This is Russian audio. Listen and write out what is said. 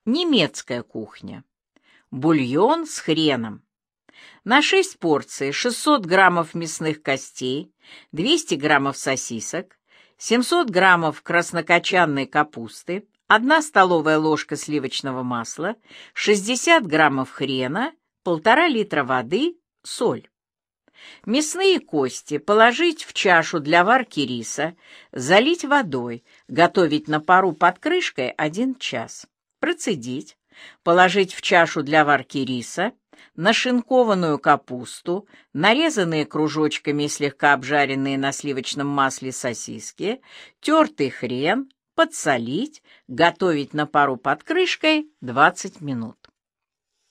Немецкая кухня. Бульон с хреном. На 6 порций 600 граммов мясных костей, 200 граммов сосисок, 700 граммов краснокочанной капусты, 1 столовая ложка сливочного масла, 60 граммов хрена, 1,5 литра воды, соль. Мясные кости положить в чашу для варки риса, залить водой, готовить на пару под крышкой 1 час. Процедить, положить в чашу для варки риса, нашинкованную капусту, нарезанные кружочками и слегка обжаренные на сливочном масле сосиски, тертый хрен, подсолить, готовить на пару под крышкой 20 минут.